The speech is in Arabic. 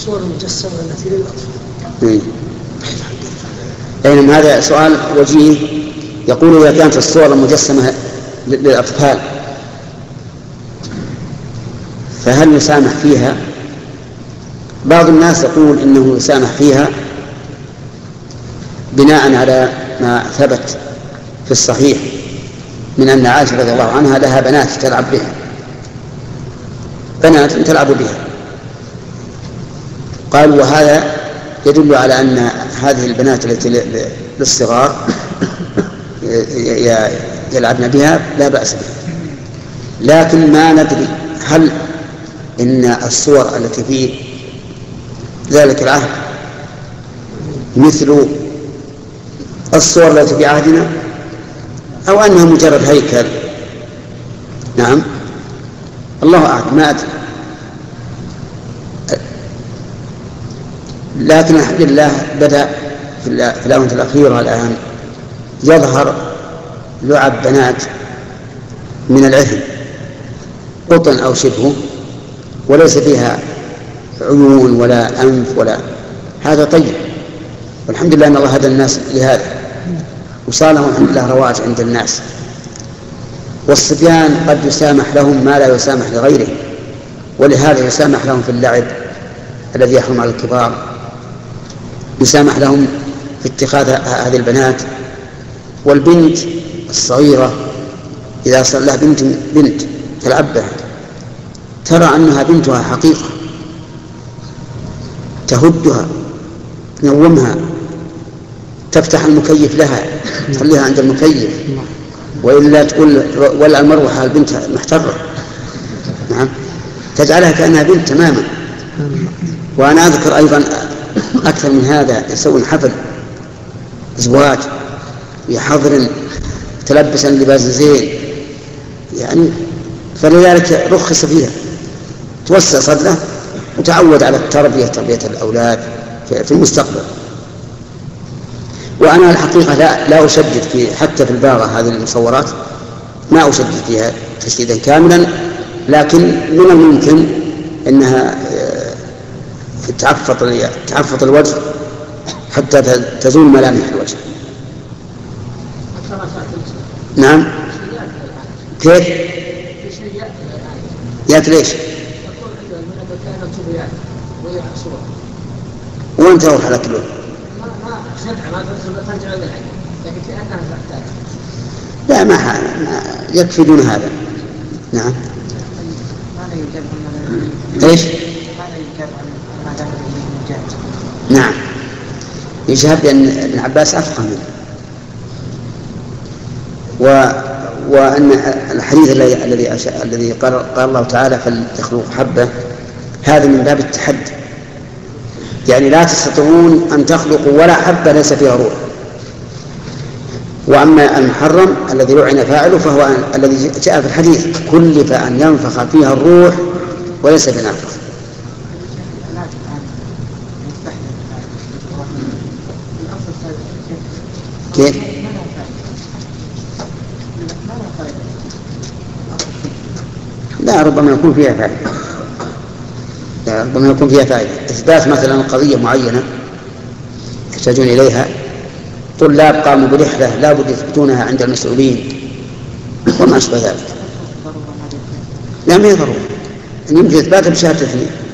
الصور المجسمة التي للأطفال. أيضا هذا سؤال وجيه، يقول إذا كانت الصور المجسمة للأطفال فهل يسامح فيها؟ بعض الناس يقول إنه يسامح فيها بناء على ما ثبت في الصحيح من أن عائشة رضي الله عنها لها بنات تلعب بها، بنات تلعب بها، قالوا وهذا يدل على أن هذه البنات التي للصغار يلعبن بها لا بأس بها. لكن ما ندري هل إن الصور التي في ذلك العهد مثل الصور التي في عهدنا أو أنها مجرد هيكل. نعم الله أعلم، ما أدري. لكن الحمد لله بدأ في الآونة الأخيرة الآن يظهر لعب بنات من العهن قطن أو شبهه، وليس فيها عيون ولا أنف ولا، هذا طيب، والحمد لله أن الله هدى الناس لهذا وصار لهم الحمد لله رواج عند الناس. والصبيان قد يسامح لهم ما لا يسامح لغيره، ولهذا يسامح لهم في اللعب الذي يحرم على الكبار، يسامح لهم في اتخاذ هذه البنات. والبنت الصغيرة إذا صار لها بنت تلعب بها ترى أنها بنتها حقيقة، تهدها تنومها، تفتح المكيف لها تخليها عند المكيف، وإلا تقول ولا المروحة البنت محترة. نعم تجعلها كأنها بنت تماما. وأنا أذكر أيضا أكثر من هذا، يسوون حفل زواج بحضر تلبسا لباس زين يعني، فلذلك رخص فيها، توسع صدره وتعود على تربية الأولاد في المستقبل. وأنا الحقيقة لا أشدد في حتى في الباغة هذه المصورات ما أشدد فيها تشديدا كاملا، لكن من الممكن أنها تعفط الوجه حتى تزول ملامح الوجه. نعم كيف يأتي ليش وانت روح على كله لا ما يكفي دون هذا. نعم ايش نعم يجاب لأن ابن عباس أفقه منه، وأن الحديث الذي قال الله تعالى فلتخلق حبة هذا من باب التحدي، يعني لا تستطيعون أن تخلقوا ولا حبة ليس فيها روح. وأما المحرم الذي لعن فاعله فهو الذي جاء في الحديث كلف أن ينفخ فيها الروح وليس بنافخ. كيف؟ لا ربما يكون فيها فائدة، إثبات مثلا قضية معينة يحتاجون إليها، طلاب قاموا برحلة لا بد يثبتونها عند المسؤولين وما أشبه ذلك. لا ما يضروا أن يمكن إثباتها بشهادة اثنين.